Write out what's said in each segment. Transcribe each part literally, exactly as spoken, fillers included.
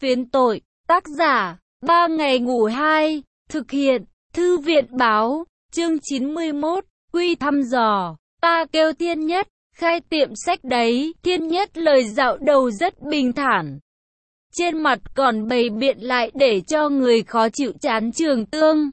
Phiến tội, tác giả, ba ngày ngủ hai, thực hiện, thư viện báo, chương chín mươi mốt, quy thăm dò, ta kêu Thiên Nhất, khai tiệm sách đấy, Thiên Nhất lời dạo đầu rất bình thản. Trên mặt còn bày biện lại để cho người khó chịu chán trường tương.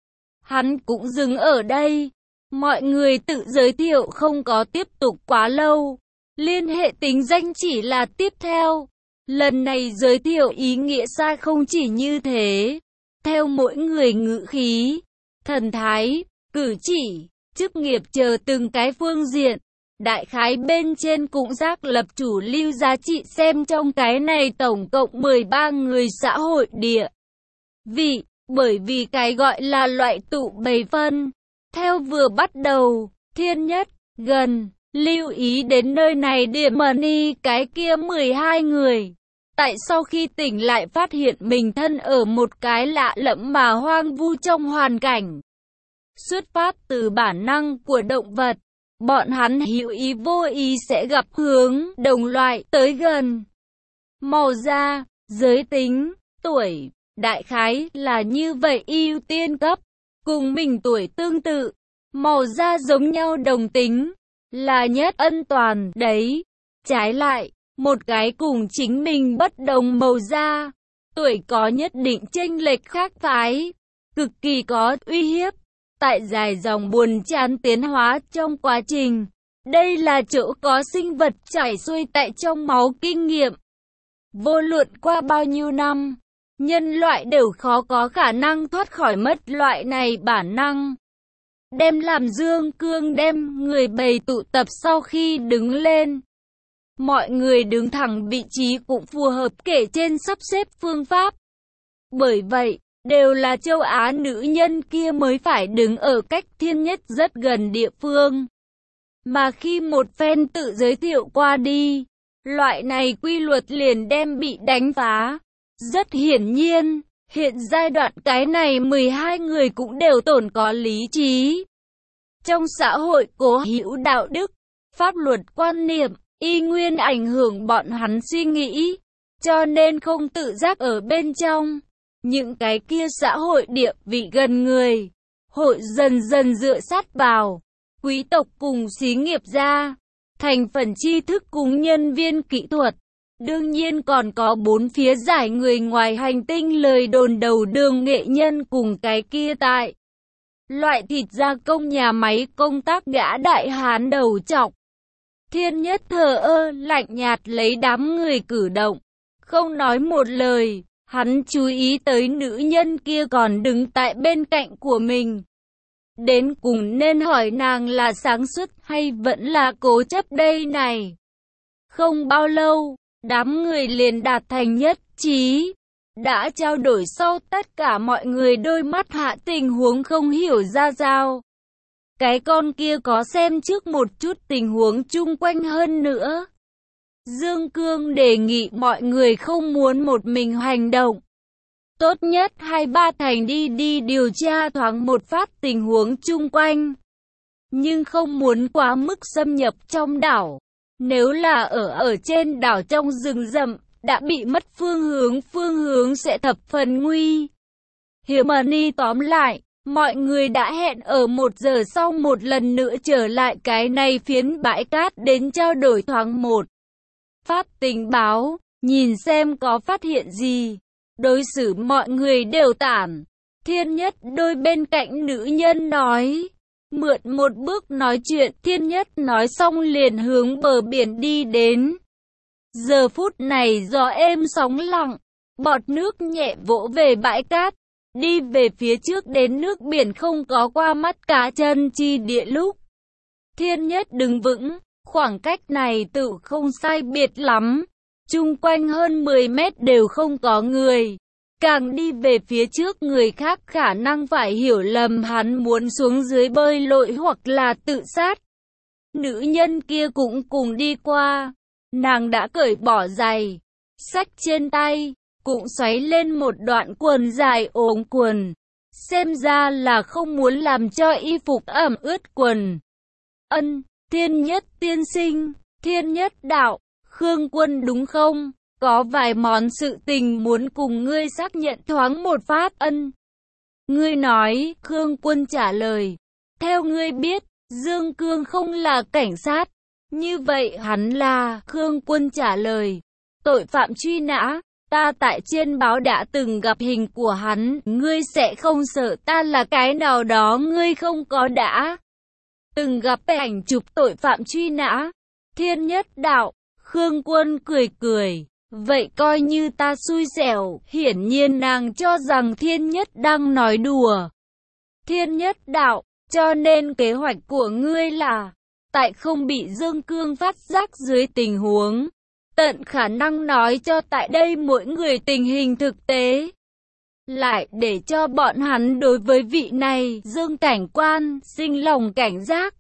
Hắn cũng dừng ở đây, mọi người tự giới thiệu không có tiếp tục quá lâu, liên hệ tính danh chỉ là tiếp theo. Lần này giới thiệu ý nghĩa sai không chỉ như thế, theo mỗi người ngữ khí, thần thái, cử chỉ, chức nghiệp chờ từng cái phương diện. Đại khái bên trên cũng xác lập chủ lưu giá trị xem trong cái này tổng cộng mười ba người xã hội địa vị, bởi vì cái gọi là loại tụ bày phân. Theo vừa bắt đầu, Thiên Nhất, gần, lưu ý đến nơi này điểm money cái kia mười hai người. Tại sau khi tỉnh lại phát hiện mình thân ở một cái lạ lẫm mà hoang vu trong hoàn cảnh. Xuất phát từ bản năng của động vật, bọn hắn hữu ý vô ý sẽ gặp hướng đồng loại tới gần. Màu da, giới tính, tuổi, đại khái là như vậy ưu tiên cấp. Cùng mình tuổi tương tự, màu da giống nhau đồng tính, là nhất ân toàn đấy. Trái lại, một cái cùng chính mình bất đồng màu da, tuổi có nhất định chênh lệch khác phái, cực kỳ có uy hiếp. Tại dài dòng buồn chán tiến hóa trong quá trình, đây là chỗ có sinh vật chảy xuôi tại trong máu kinh nghiệm. Vô luận qua bao nhiêu năm, nhân loại đều khó có khả năng thoát khỏi mất loại này bản năng. Đem làm dương cương đem người bầy tụ tập sau khi đứng lên. Mọi người đứng thẳng vị trí cũng phù hợp kể trên sắp xếp phương pháp. Bởi vậy, đều là châu Á nữ nhân kia mới phải đứng ở cách Thiên Nhất rất gần địa phương. Mà khi một phen tự giới thiệu qua đi, loại này quy luật liền đem bị đánh phá. Rất hiển nhiên, hiện giai đoạn cái này mười hai người cũng đều tồn có lý trí. Trong xã hội cố hữu đạo đức, pháp luật quan niệm, y nguyên ảnh hưởng bọn hắn suy nghĩ, cho nên không tự giác ở bên trong. Những cái kia xã hội địa vị gần người, hội dần dần dựa sát vào, quý tộc cùng xí nghiệp gia, thành phần tri thức cùng nhân viên kỹ thuật. Đương nhiên còn có bốn phía giải người ngoài hành tinh lời đồn đầu đường nghệ nhân cùng cái kia tại. Loại thịt gia công nhà máy công tác gã đại hán đầu trọc. Thiên Nhất thờ ơ lạnh nhạt lấy đám người cử động, không nói một lời. Hắn chú ý tới nữ nhân kia còn đứng tại bên cạnh của mình. Đến cùng nên hỏi nàng là sáng suốt hay vẫn là cố chấp đây này. Không bao lâu, đám người liền đạt thành nhất trí. Đã trao đổi sau tất cả mọi người đôi mắt hạ tình huống không hiểu ra sao. Cái con kia có xem trước một chút tình huống chung quanh hơn nữa. Dương Cương đề nghị mọi người không muốn một mình hành động. Tốt nhất hai ba thành đi đi điều tra thoáng một phát tình huống chung quanh. Nhưng không muốn quá mức xâm nhập trong đảo. Nếu là ở ở trên đảo trong rừng rậm, đã bị mất phương hướng, phương hướng sẽ thập phần nguy hiểm. Money tóm lại, mọi người đã hẹn ở một giờ sau một lần nữa trở lại cái này phiến bãi cát đến trao đổi thoáng một phát tình báo, nhìn xem có phát hiện gì. Đối xử mọi người đều tản. Thiên Nhất đôi bên cạnh nữ nhân nói. Mượn một bước nói chuyện, Thiên Nhất nói xong liền hướng bờ biển đi đến. Giờ phút này gió êm sóng lặng, bọt nước nhẹ vỗ về bãi cát. Đi về phía trước đến nước biển không có qua mắt cá chân chi địa lúc. Thiên Nhất đứng vững, khoảng cách này tự không sai biệt lắm. Chung quanh hơn mười mét đều không có người. Càng đi về phía trước người khác khả năng phải hiểu lầm hắn muốn xuống dưới bơi lội hoặc là tự sát. Nữ nhân kia cũng cùng đi qua. Nàng đã cởi bỏ giày, xách trên tay, cũng xoáy lên một đoạn quần dài ống quần. Xem ra là không muốn làm cho y phục ẩm ướt quần. Ân, Thiên Nhất tiên sinh, Thiên Nhất đạo, Khương Quân đúng không? có vài món sự tình muốn cùng ngươi xác nhận thoáng một phát. Ân. Ngươi nói, Khương Quân trả lời. Theo ngươi biết, Dương Cương không là cảnh sát. Như vậy hắn là, Khương Quân trả lời. Tội phạm truy nã, ta tại trên báo đã từng gặp hình của hắn, ngươi sẽ không sợ ta là cái nào đó ngươi không có đã từng gặp ảnh chụp tội phạm truy nã. Thiên Nhất đạo, Khương Quân cười cười. Vậy coi như ta xui xẻo, hiển nhiên nàng cho rằng Thiên Nhất đang nói đùa. Thiên Nhất đạo, cho nên kế hoạch của ngươi là, tại không bị Dương Cương phát giác dưới tình huống, tận khả năng nói cho tại đây mỗi người tình hình thực tế. Lại để cho bọn hắn đối với vị này, Dương cảnh quan, sinh lòng cảnh giác.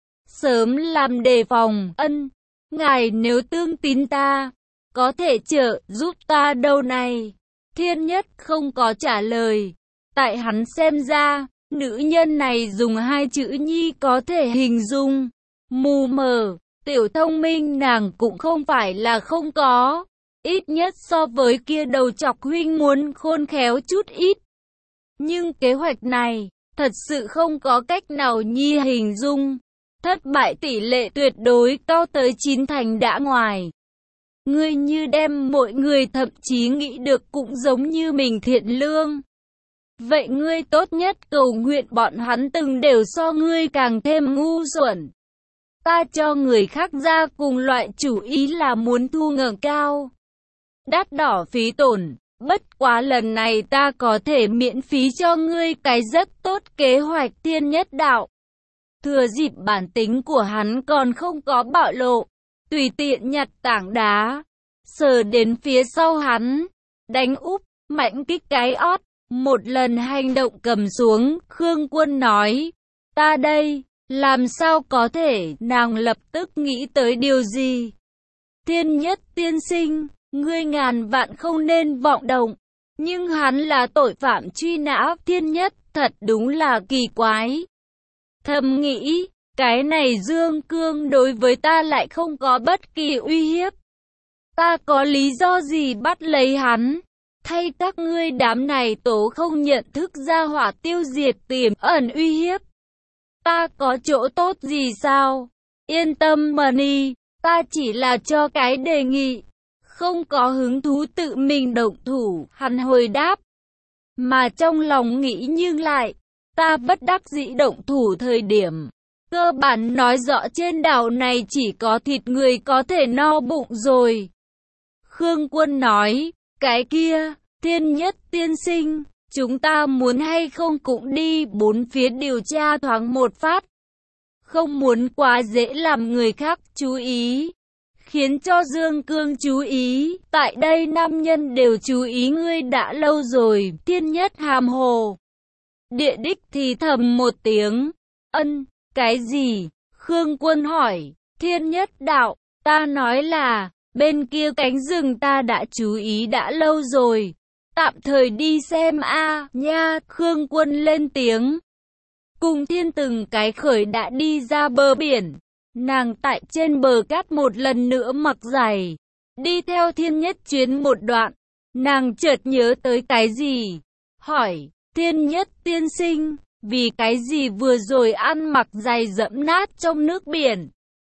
Sớm làm đề phòng. Ân, ngài nếu tương tín ta, có thể trợ giúp ta đâu này? Thiên Nhất không có trả lời. Tại hắn xem ra, nữ nhân này dùng hai chữ nhi có thể hình dung. Mù mờ, tiểu thông minh nàng cũng không phải là không có. Ít nhất so với kia đầu chọc huynh muốn khôn khéo chút ít. Nhưng kế hoạch này, thật sự không có cách nào nhi hình dung. Thất bại tỷ lệ tuyệt đối cao tới chín thành đã ngoài. Ngươi như đem mọi người thậm chí nghĩ được cũng giống như mình thiện lương. Vậy ngươi tốt nhất cầu nguyện bọn hắn từng đều so ngươi càng thêm ngu xuẩn. Ta cho người khác ra cùng loại chủ ý là muốn thu ngờ cao. Đắt đỏ phí tổn, bất quá lần này ta có thể miễn phí cho ngươi cái rất tốt kế hoạch. Thiên Nhất đạo. Thừa dịp bản tính của hắn còn không có bạo lộ, tùy tiện nhặt tảng đá, sờ đến phía sau hắn, đánh úp, mạnh kích cái ót, một lần hành động cầm xuống. Khương Quân nói, ta đây, làm sao có thể? Nàng lập tức nghĩ tới điều gì? Thiên Nhất tiên sinh, ngươi ngàn vạn không nên vọng động, nhưng hắn là tội phạm truy nã. Thiên Nhất, thật đúng là kỳ quái. Thầm nghĩ, cái này Dương Cương đối với ta lại không có bất kỳ uy hiếp. Ta có lý do gì bắt lấy hắn? Thay các ngươi đám này tố không nhận thức ra hỏa tiêu diệt tiềm ẩn uy hiếp. Ta có chỗ tốt gì sao? Yên tâm Mani, ta chỉ là cho cái đề nghị. Không có hứng thú tự mình động thủ, hắn hồi đáp. Mà trong lòng nghĩ nhưng lại, ta bất đắc dĩ động thủ thời điểm. Cơ bản nói rõ trên đảo này chỉ có thịt người có thể no bụng rồi. Khương Quân nói, cái kia, Thiên Nhất tiên sinh, chúng ta muốn hay không cũng đi bốn phía điều tra thoáng một phát. Không muốn quá dễ làm người khác chú ý. Khiến cho Dương Cương chú ý, tại đây nam nhân đều chú ý ngươi đã lâu rồi. Thiên Nhất hàm hồ. Địa đích thì thầm một tiếng. Ân, cái gì? Khương Quân hỏi. Thiên Nhất đạo, ta nói là, bên kia cánh rừng ta đã chú ý đã lâu rồi. Tạm thời đi xem a nha. Khương Quân lên tiếng. Cùng Thiên từng cái khởi đã đi ra bờ biển. Nàng tại trên bờ cát một lần nữa mặc giày. Đi theo Thiên Nhất chuyến một đoạn. Nàng chợt nhớ tới cái gì? Hỏi, Thiên Nhất tiên sinh, vì cái gì vừa rồi ăn mặc giày dẫm nát trong nước biển?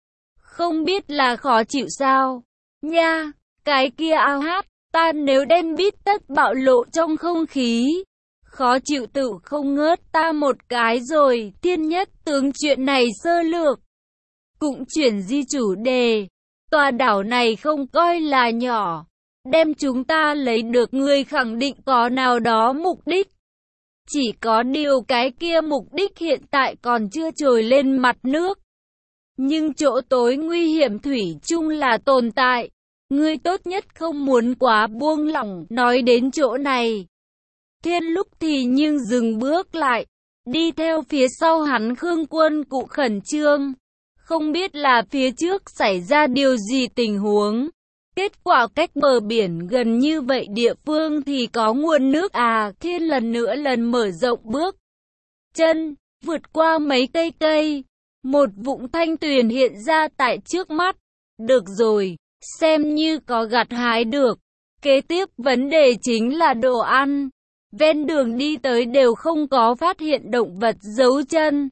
Không biết là khó chịu sao? Nha, cái kia ao hát, ta nếu đem bít tất bạo lộ trong không khí. Khó chịu tự không ngớt ta một cái rồi. Thiên Nhất tướng chuyện này sơ lược. Cũng chuyển di chủ đề. Tòa đảo này không coi là nhỏ. Đem chúng ta lấy được người khẳng định có nào đó mục đích. Chỉ có điều cái kia mục đích hiện tại còn chưa trồi lên mặt nước. Nhưng chỗ tối nguy hiểm thủy chung là tồn tại. Ngươi tốt nhất không muốn quá buông lỏng. Nói đến chỗ này, Thiên lúc thì nhưng dừng bước lại. Đi theo phía sau hắn Khương Quân cụ khẩn trương. Không biết là phía trước xảy ra điều gì tình huống. Kết quả cách bờ biển gần như vậy địa phương thì có nguồn nước à. Thiên lần nữa lần mở rộng bước chân, vượt qua mấy cây cây. Một vũng thanh tuyền hiện ra tại trước mắt. Được rồi, xem như có gặt hái được. Kế tiếp vấn đề chính là đồ ăn. Ven đường đi tới đều không có phát hiện động vật giấu chân.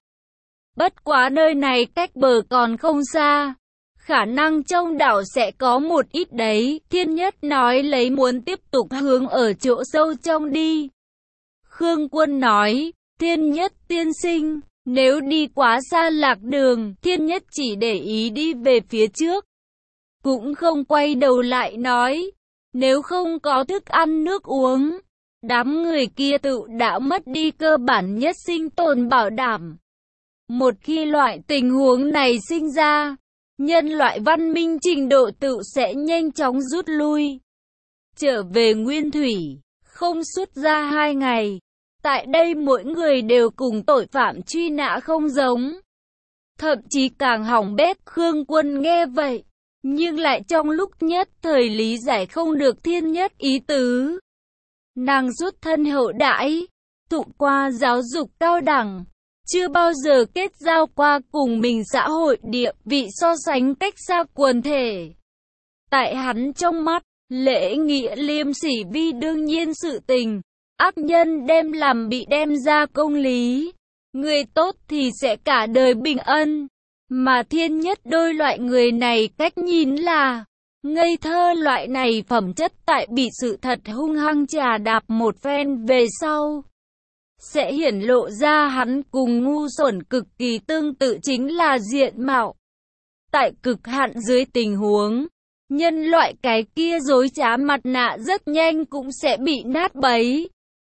Bất quá nơi này cách bờ còn không xa. Khả năng trong đảo sẽ có một ít đấy, Thiên Nhất nói lấy muốn tiếp tục hướng ở chỗ sâu trong đi. Khương Quân nói, Thiên Nhất tiên sinh, nếu đi quá xa lạc đường, Thiên Nhất chỉ để ý đi về phía trước. Cũng không quay đầu lại nói, nếu không có thức ăn nước uống, đám người kia tự đã mất đi cơ bản nhất sinh tồn bảo đảm. Một khi loại tình huống này sinh ra, nhân loại văn minh trình độ tự sẽ nhanh chóng rút lui. Trở về nguyên thủy, không xuất ra hai ngày. Tại đây mỗi người đều cùng tội phạm truy nã không giống. Thậm chí càng hỏng bét. Khương Quân nghe vậy, nhưng lại trong lúc nhất thời lý giải không được Thiên Nhất ý tứ. Nàng rút thân hậu đãi, thụ qua giáo dục cao đẳng, chưa bao giờ kết giao qua cùng mình xã hội địa vị so sánh cách xa quần thể. Tại hắn trong mắt, lễ nghĩa liêm sỉ vi đương nhiên sự tình, ác nhân đem làm bị đem ra công lý, người tốt thì sẽ cả đời bình ân. Mà Thiên Nhất đôi loại người này cách nhìn là ngây thơ, loại này phẩm chất tại bị sự thật hung hăng chà đạp một phen về sau, sẽ hiển lộ ra hắn cùng ngu xuẩn cực kỳ tương tự chính là diện mạo. Tại cực hạn dưới tình huống, nhân loại cái kia dối trá mặt nạ rất nhanh cũng sẽ bị nát bấy.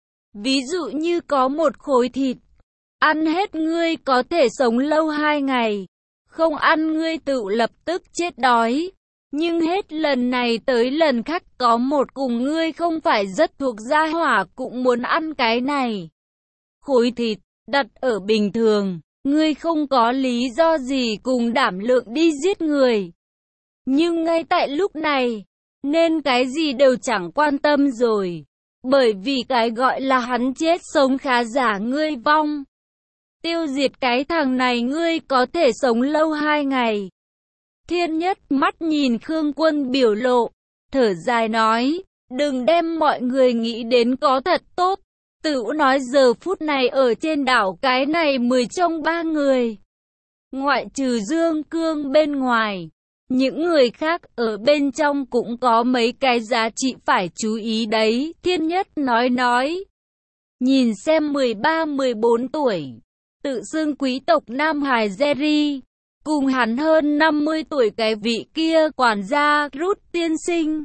Ví dụ như có một khối thịt, ăn hết ngươi có thể sống lâu hai ngày, không ăn ngươi tự lập tức chết đói. Nhưng hết lần này tới lần khác có một cùng ngươi không phải rất thuộc gia hỏa cũng muốn ăn cái này. Khối thịt, đặt ở bình thường, ngươi không có lý do gì cùng đảm lượng đi giết người. Nhưng ngay tại lúc này, nên cái gì đều chẳng quan tâm rồi. Bởi vì cái gọi là hắn chết sống khá giả ngươi vong. Tiêu diệt cái thằng này ngươi có thể sống lâu hai ngày. Thiên Nhất mắt nhìn Khương Quân biểu lộ, thở dài nói, đừng đem mọi người nghĩ đến có thật tốt. Tự nói giờ phút này ở trên đảo cái này mười trong ba người. Ngoại trừ Dương Cương bên ngoài, những người khác ở bên trong cũng có mấy cái giá trị phải chú ý đấy. Thiên Nhất nói nói, nhìn xem mười ba mười bốn tuổi, tự xưng quý tộc Nam Hải Jerry, cùng hắn hơn năm mươi tuổi cái vị kia quản gia Rút tiên sinh.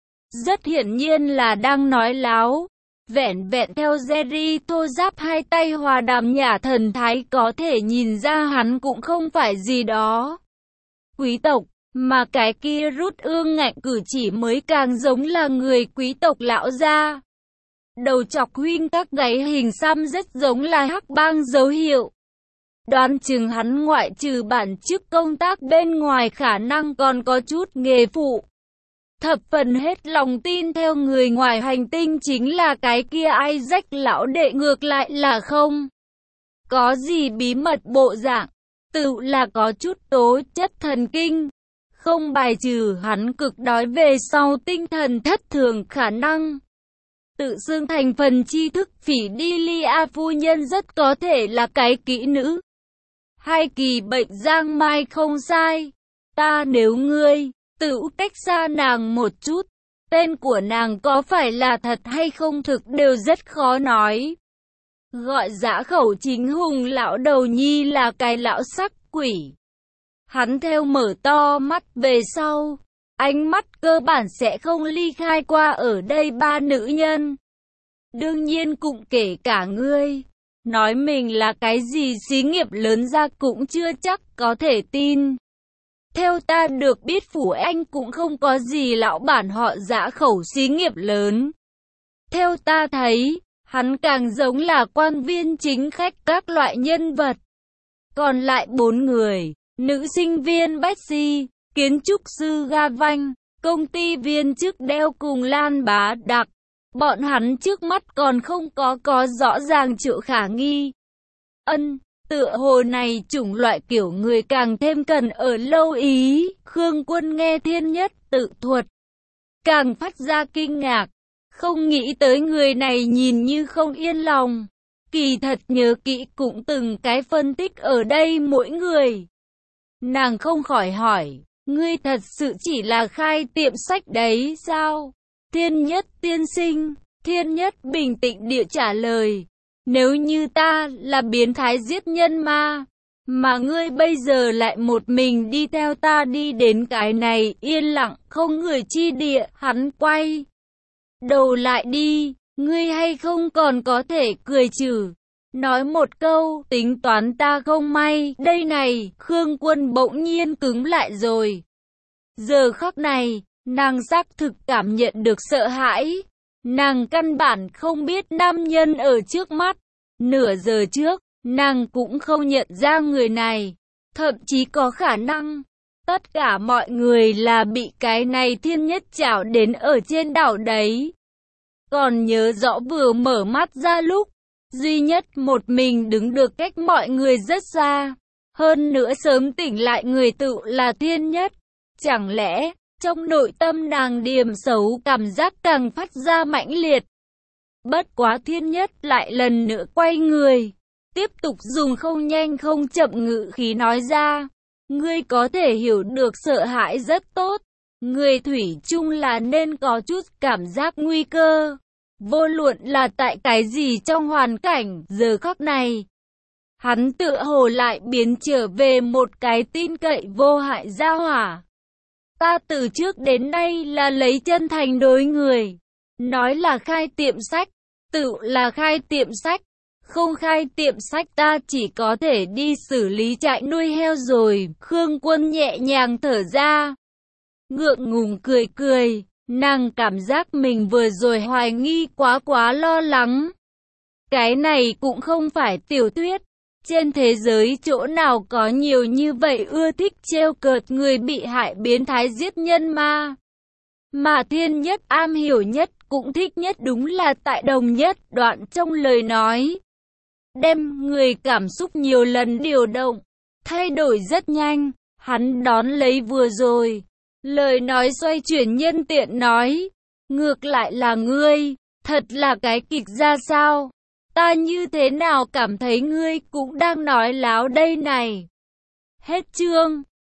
Rất hiển nhiên là đang nói láo. Vẹn vẹn theo Jerry thô giáp hai tay hòa đàm nhả thần thái có thể nhìn ra hắn cũng không phải gì đó quý tộc, mà cái kia Rút ương ngạnh cử chỉ mới càng giống là người quý tộc lão gia. Đầu chọc huynh các gáy hình xăm rất giống là hắc bang dấu hiệu. Đoán chừng hắn ngoại trừ bản chức công tác bên ngoài khả năng còn có chút nghề phụ. Thập phần hết lòng tin theo người ngoài hành tinh chính là cái kia Isaac lão đệ ngược lại là không có gì bí mật bộ dạng, tự là có chút tố chất thần kinh. Không bài trừ hắn cực đói về sau tinh thần thất thường khả năng. Tự xưng thành phần tri thức phỉ đi Lia phu nhân rất có thể là cái kỹ nữ. Hai kỳ bệnh giang mai không sai. Ta nếu ngươi tự cách xa nàng một chút, tên của nàng có phải là thật hay không thực đều rất khó nói. Gọi dã khẩu chính hùng lão đầu nhi là cái lão sắc quỷ. Hắn theo mở to mắt về sau, ánh mắt cơ bản sẽ không ly khai qua ở đây ba nữ nhân. Đương nhiên cũng kể cả ngươi. Nói mình là cái gì xí nghiệp lớn ra cũng chưa chắc có thể tin. Theo ta được biết Phủ Anh cũng không có gì lão bản họ dã khẩu xí nghiệp lớn. Theo ta thấy, hắn càng giống là quan viên chính khách các loại nhân vật. Còn lại bốn người, nữ sinh viên Betsy, kiến trúc sư Ga Vanh, công ty viên chức Đeo cùng Lan Bá Đặc. Bọn hắn trước mắt còn không có có rõ ràng chỗ khả nghi. Ân, tựa hồ này chủng loại kiểu người càng thêm cần ở lâu ý. Khương Quân nghe Thiên Nhất tự thuật. Càng phát ra kinh ngạc, không nghĩ tới người này nhìn như không yên lòng. Kỳ thật nhớ kỹ cũng từng cái phân tích ở đây mỗi người. Nàng không khỏi hỏi, ngươi thật sự chỉ là khai tiệm sách đấy sao? Thiên Nhất tiên sinh, Thiên Nhất bình tĩnh địa trả lời, nếu như ta là biến thái giết nhân ma, mà ngươi bây giờ lại một mình đi theo ta đi đến cái này yên lặng không người chi địa, hắn quay đầu lại đi, ngươi hay không còn có thể cười trừ. Nói một câu, tính toán ta không may, đây này, Khương Quân bỗng nhiên cứng lại rồi. Giờ khắc này, nàng xác thực cảm nhận được sợ hãi. Nàng căn bản không biết nam nhân ở trước mắt. Nửa giờ trước, nàng cũng không nhận ra người này. Thậm chí có khả năng, tất cả mọi người là bị cái này Thiên Nhất chảo đến ở trên đảo đấy. Còn nhớ rõ vừa mở mắt ra lúc, duy nhất một mình đứng được cách mọi người rất xa. Hơn nữa sớm tỉnh lại người tự là Thiên Nhất. Chẳng lẽ, trong nội tâm nàng điềm xấu cảm giác càng phát ra mãnh liệt. Bất quá Thiên Nhất lại lần nữa quay người. Tiếp tục dùng không nhanh không chậm ngữ khí nói ra. Ngươi có thể hiểu được sợ hãi rất tốt. Người thủy chung là nên có chút cảm giác nguy cơ. Vô luận là tại cái gì trong hoàn cảnh giờ khắc này. Hắn tựa hồ lại biến trở về một cái tin cậy vô hại gia hỏa. Ta từ trước đến nay là lấy chân thành đối người. Nói là khai tiệm sách, tự là khai tiệm sách. Không khai tiệm sách ta chỉ có thể đi xử lý trại nuôi heo rồi. Khương Quân nhẹ nhàng thở ra. Ngượng ngùng cười cười. Nàng cảm giác mình vừa rồi hoài nghi quá quá lo lắng. Cái này cũng không phải tiểu thuyết. Trên thế giới chỗ nào có nhiều như vậy ưa thích trêu cợt người bị hại biến thái giết nhân ma. Mà Thiên Nhất am hiểu nhất cũng thích nhất đúng là tại đồng nhất đoạn trong lời nói. Đem người cảm xúc nhiều lần điều động, thay đổi rất nhanh, hắn đón lấy vừa rồi. Lời nói xoay chuyển nhân tiện nói, ngược lại là ngươi, thật là cái kịch ra sao? Ta như thế nào cảm thấy ngươi cũng đang nói láo đây này. Hết chương.